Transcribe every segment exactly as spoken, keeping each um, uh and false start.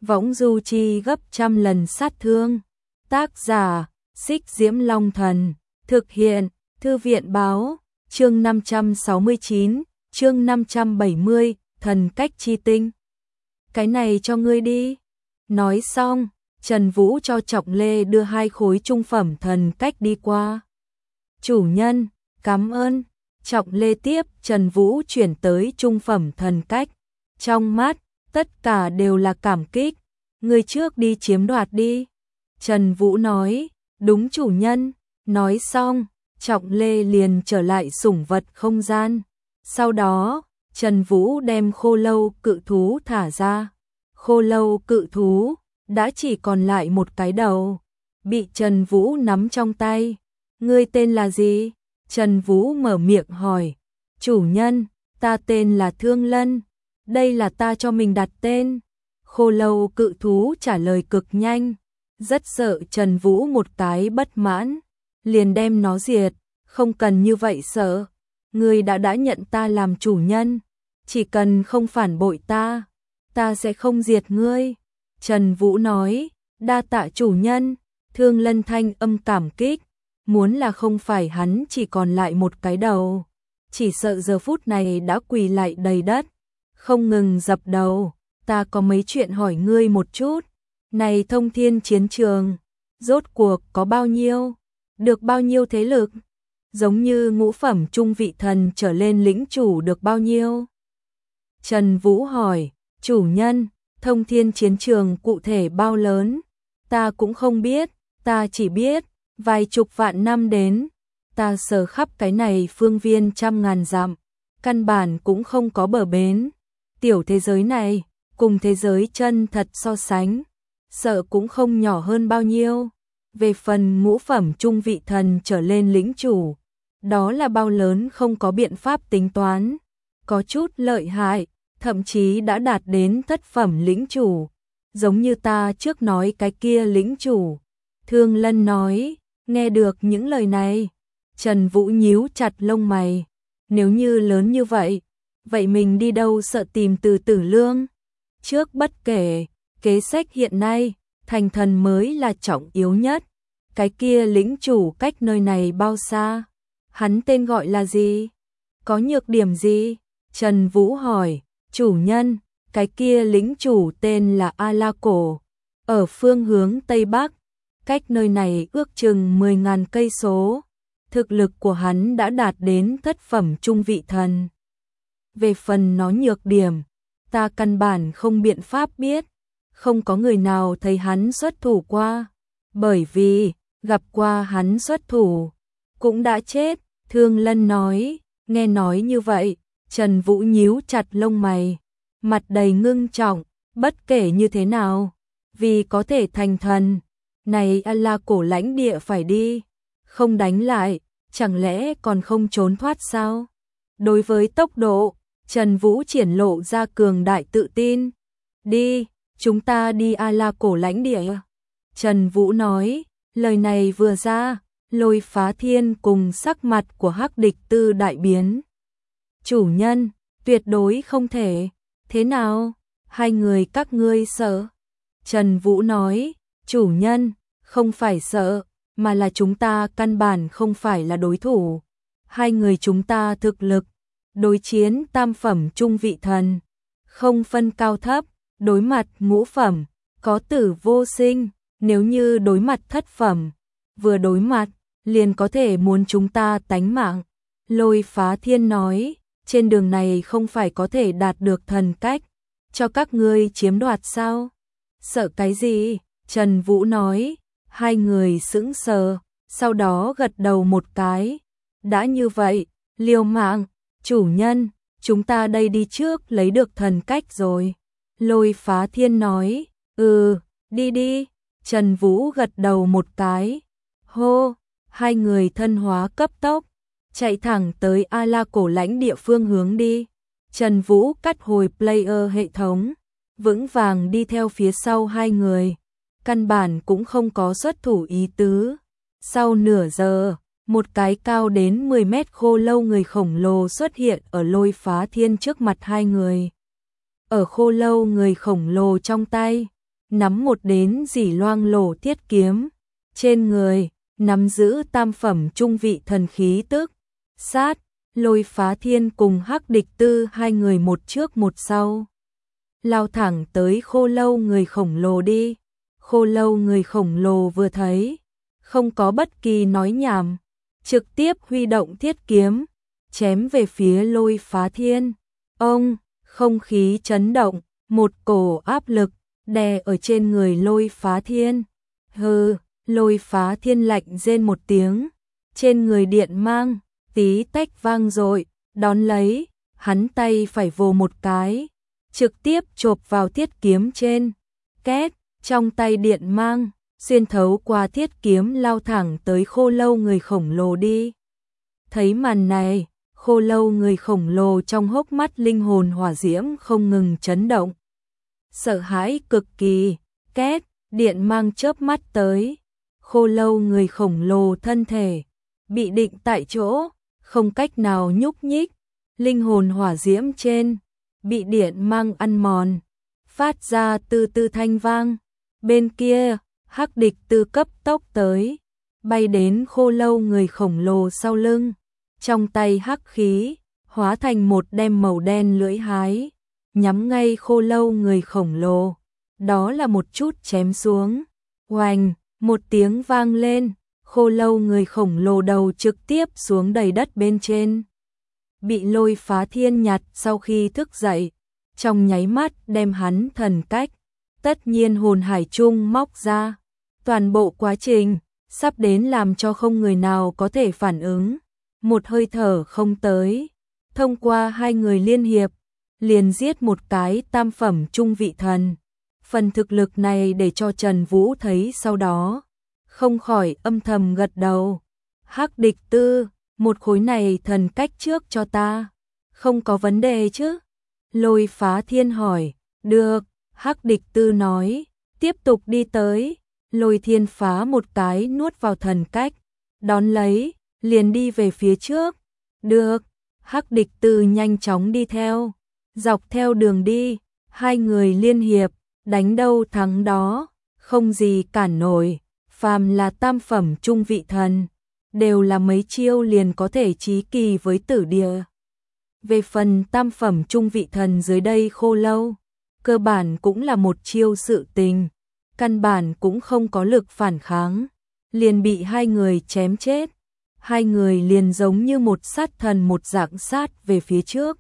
võng du chi gấp trăm lần sát thương. Tác giả, Xích Diễm Long Thần. Thực hiện, Thư viện báo. Chương năm trăm sáu mươi chín, chương năm trăm bảy mươi, thần cách chi tinh. Cái này cho ngươi đi. Nói xong, Trần Vũ cho Trọng Lê đưa hai khối trung phẩm thần cách đi qua. Chủ nhân, cảm ơn. Trọng Lê tiếp Trần Vũ chuyển tới trung phẩm thần cách. Trong mắt, tất cả đều là cảm kích. Người trước đi chiếm đoạt đi. Trần Vũ nói, đúng chủ nhân. Nói xong, Trọng Lê liền trở lại sủng vật không gian. Sau đó, Trần Vũ đem khô lâu cự thú thả ra. Khô lâu cự thú đã chỉ còn lại một cái đầu, bị Trần Vũ nắm trong tay. Ngươi tên là gì? Trần Vũ mở miệng hỏi. Chủ nhân, ta tên là Thương Lân. Đây là ta cho mình đặt tên. Khô lâu cự thú trả lời cực nhanh. Rất sợ Trần Vũ một cái bất mãn, liền đem nó diệt. Không cần như vậy sợ. Ngươi đã đã nhận ta làm chủ nhân. Chỉ cần không phản bội ta, ta sẽ không diệt ngươi. Trần Vũ nói, đa tạ chủ nhân. Thương Lân thanh âm cảm kích. Muốn là không phải hắn chỉ còn lại một cái đầu, chỉ sợ giờ phút này đã quỳ lại đầy đất, không ngừng dập đầu. Ta có mấy chuyện hỏi ngươi một chút. Này thông thiên chiến trường, rốt cuộc có bao nhiêu? Được bao nhiêu thế lực? Giống như ngũ phẩm trung vị thần trở lên lĩnh chủ được bao nhiêu? Trần Vũ hỏi, chủ nhân, thông thiên chiến trường cụ thể bao lớn? Ta cũng không biết, ta chỉ biết, vài chục vạn năm đến, ta sờ khắp cái này phương viên trăm ngàn dặm, căn bản cũng không có bờ bến. Tiểu thế giới này, cùng thế giới chân thật so sánh, sợ cũng không nhỏ hơn bao nhiêu. Về phần ngũ phẩm trung vị thần trở lên lĩnh chủ, đó là bao lớn không có biện pháp tính toán. Có chút lợi hại, thậm chí đã đạt đến thất phẩm lĩnh chủ, giống như ta trước nói cái kia lĩnh chủ. Thương Lân nói, nghe được những lời này, Trần Vũ nhíu chặt lông mày. Nếu như lớn như vậy, vậy mình đi đâu sợ tìm Từ Tử Lương? Trước bất kể, kế sách hiện nay, thành thần mới là trọng yếu nhất. Cái kia lĩnh chủ cách nơi này bao xa? Hắn tên gọi là gì? Có nhược điểm gì? Trần Vũ hỏi, chủ nhân, cái kia lĩnh chủ tên là A La Cổ, ở phương hướng Tây Bắc, cách nơi này ước chừng mười ngàn cây số. Thực lực của hắn đã đạt đến thất phẩm trung vị thần. Về phần nó nhược điểm, ta căn bản không biện pháp biết, không có người nào thấy hắn xuất thủ qua, bởi vì gặp qua hắn xuất thủ cũng đã chết. Thương Lân nói, nghe nói như vậy, Trần Vũ nhíu chặt lông mày, mặt đầy ngưng trọng. Bất kể như thế nào, vì có thể thành thần, này A La Cổ lãnh địa phải đi, không đánh lại, chẳng lẽ còn không trốn thoát sao? Đối với tốc độ, Trần Vũ triển lộ ra cường đại tự tin. Đi, chúng ta đi A La Cổ lãnh địa. Trần Vũ nói, lời này vừa ra, Lôi Phá Thiên cùng sắc mặt của Hắc Địch Tư đại biến. Chủ nhân, tuyệt đối không thể. Thế nào? Hai người các ngươi sợ? Trần Vũ nói, chủ nhân, không phải sợ, mà là chúng ta căn bản không phải là đối thủ. Hai người chúng ta thực lực, đối chiến tam phẩm trung vị thần, không phân cao thấp, đối mặt ngũ phẩm, có tử vô sinh. Nếu như đối mặt thất phẩm, vừa đối mặt, liền có thể muốn chúng ta tánh mạng. Lôi Phá Thiên nói, trên đường này không phải có thể đạt được thần cách, cho các ngươi chiếm đoạt sao? Sợ cái gì? Trần Vũ nói. Hai người sững sờ, sau đó gật đầu một cái. Đã như vậy, liều mạng, chủ nhân, chúng ta đây đi trước lấy được thần cách rồi. Lôi Phá Thiên nói, ừ, đi đi. Trần Vũ gật đầu một cái. Hô, hai người thân hóa cấp tốc, chạy thẳng tới A La Cổ lãnh địa phương hướng đi. Trần Vũ cắt hồi player hệ thống, vững vàng đi theo phía sau hai người, căn bản cũng không có xuất thủ ý tứ. Sau nửa giờ, một cái cao đến mười mét khô lâu người khổng lồ xuất hiện ở Lôi Phá Thiên trước mặt hai người. Ở khô lâu người khổng lồ trong tay, nắm một đến dỉ loang lổ thiết kiếm, trên người nắm giữ tam phẩm trung vị thần khí tức. Sát, Lôi Phá Thiên cùng Hắc Địch Tư hai người một trước một sau, lao thẳng tới khô lâu người khổng lồ đi. Khô lâu người khổng lồ vừa thấy, không có bất kỳ nói nhảm, trực tiếp huy động thiết kiếm, chém về phía Lôi Phá Thiên. Ông, không khí chấn động, một cổ áp lực đè ở trên người Lôi Phá Thiên. Hừ, Lôi Phá Thiên lạnh rên một tiếng, trên người điện mang tí tách vang dội, đón lấy, hắn tay phải vồ một cái, trực tiếp chộp vào thiết kiếm trên. Két, trong tay điện mang xuyên thấu qua thiết kiếm lao thẳng tới khô lâu người khổng lồ đi. Thấy màn này, khô lâu người khổng lồ trong hốc mắt linh hồn hỏa diễm không ngừng chấn động. Sợ hãi cực kỳ, két, điện mang chớp mắt tới. Khô lâu người khổng lồ thân thể bị định tại chỗ, không cách nào nhúc nhích. Linh hồn hỏa diễm trên bị điện mang ăn mòn, phát ra từ từ thanh vang. Bên kia, Hắc Địch Tư cấp tốc tới, bay đến khô lâu người khổng lồ sau lưng, trong tay hắc khí hóa thành một đem màu đen lưỡi hái, nhắm ngay khô lâu người khổng lồ. Đó là một chút chém xuống. Oành, một tiếng vang lên, khô lâu người khổng lồ đầu trực tiếp xuống đầy đất bên trên. Bị Lôi Phá Thiên nhặt sau khi thức dậy, trong nháy mắt đem hắn thần cách, tất nhiên hồn hải chung móc ra. Toàn bộ quá trình sắp đến làm cho không người nào có thể phản ứng. Một hơi thở không tới, thông qua hai người liên hiệp, liền giết một cái tam phẩm trung vị thần. Phần thực lực này để cho Trần Vũ thấy sau đó, không khỏi âm thầm gật đầu. Hắc Địch Tư, một khối này thần cách trước cho ta, không có vấn đề chứ? Lôi Phá Thiên hỏi. Được, Hắc Địch Tư nói, tiếp tục đi tới. Lôi Thiên Phá một cái nuốt vào thần cách, đón lấy, liền đi về phía trước. Được, Hắc Địch Tư nhanh chóng đi theo, dọc theo đường đi, hai người liên hiệp, đánh đâu thắng đó, không gì cản nổi. Phàm là tam phẩm trung vị thần, đều là mấy chiêu liền có thể chí kỳ với tử địa. Về phần tam phẩm trung vị thần dưới đây khô lâu, cơ bản cũng là một chiêu sự tình, căn bản cũng không có lực phản kháng, liền bị hai người chém chết. Hai người liền giống như một sát thần một dạng sát về phía trước.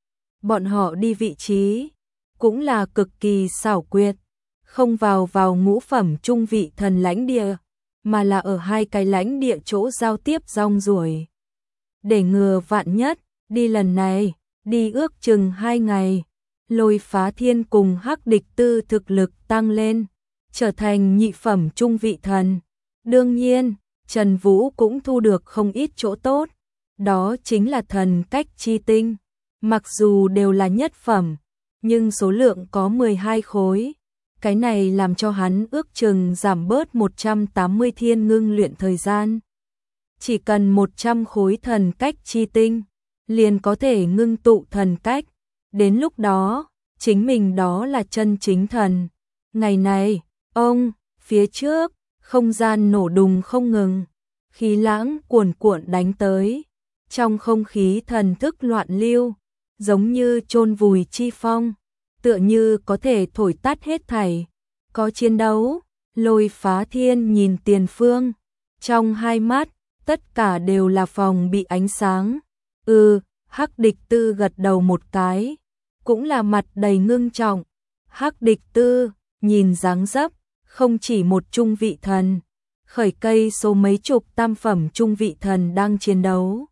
Bọn họ đi vị trí cũng là cực kỳ xảo quyệt, không vào vào ngũ phẩm trung vị thần lãnh địa, mà là ở hai cái lãnh địa chỗ giao tiếp rong ruổi. Để ngừa vạn nhất, đi lần này, đi ước chừng hai ngày, Lôi Phá Thiên cùng Hắc Địch Tư thực lực tăng lên, trở thành nhị phẩm trung vị thần. Đương nhiên, Trần Vũ cũng thu được không ít chỗ tốt, đó chính là thần cách chi tinh. Mặc dù đều là nhất phẩm, nhưng số lượng có mười hai khối. Cái này làm cho hắn ước chừng giảm bớt một trăm tám mươi thiên ngưng luyện thời gian. Chỉ cần một trăm khối thần cách chi tinh, liền có thể ngưng tụ thần cách. Đến lúc đó, chính mình đó là chân chính thần. Ngày này, ông, phía trước, không gian nổ đùng không ngừng, khí lãng cuồn cuộn đánh tới. Trong không khí thần thức loạn lưu, giống như chôn vùi chi phong, tựa như có thể thổi tắt hết thảy. Có chiến đấu, Lôi Phá Thiên nhìn tiền phương, trong hai mắt, tất cả đều là phòng bị ánh sáng. Ừ, Hắc Địch Tư gật đầu một cái, cũng là mặt đầy ngưng trọng. Hắc Địch Tư, nhìn dáng dấp, không chỉ một trung vị thần, khởi cây số mấy chục tam phẩm trung vị thần đang chiến đấu.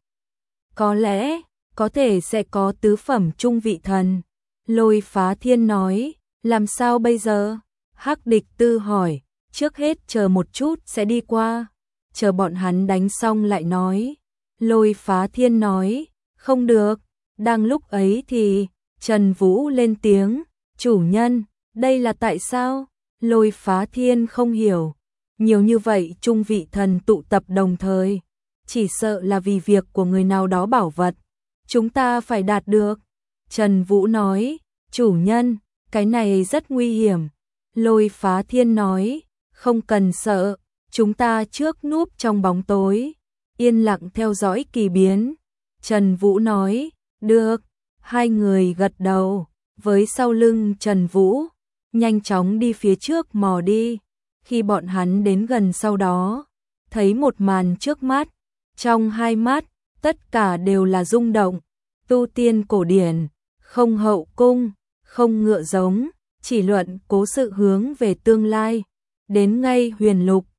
Có lẽ, có thể sẽ có tứ phẩm trung vị thần. Lôi Phá Thiên nói, làm sao bây giờ? Hắc Địch Tư hỏi, trước hết chờ một chút sẽ đi qua, chờ bọn hắn đánh xong lại nói. Lôi Phá Thiên nói, không được. Đang lúc ấy thì, Trần Vũ lên tiếng, chủ nhân, đây là tại sao? Lôi Phá Thiên không hiểu, nhiều như vậy trung vị thần tụ tập đồng thời, chỉ sợ là vì việc của người nào đó bảo vật, chúng ta phải đạt được. Trần Vũ nói, chủ nhân, cái này rất nguy hiểm, Lôi Phá Thiên nói, không cần sợ, chúng ta trước núp trong bóng tối, yên lặng theo dõi kỳ biến. Trần Vũ nói, được, hai người gật đầu, với sau lưng Trần Vũ, nhanh chóng đi phía trước mò đi. Khi bọn hắn đến gần sau đó, thấy một màn trước mắt, trong hai mắt, tất cả đều là rung động, tu tiên cổ điển, không hậu cung, không ngựa giống, chỉ luận cố sự hướng về tương lai, đến ngay huyền lục,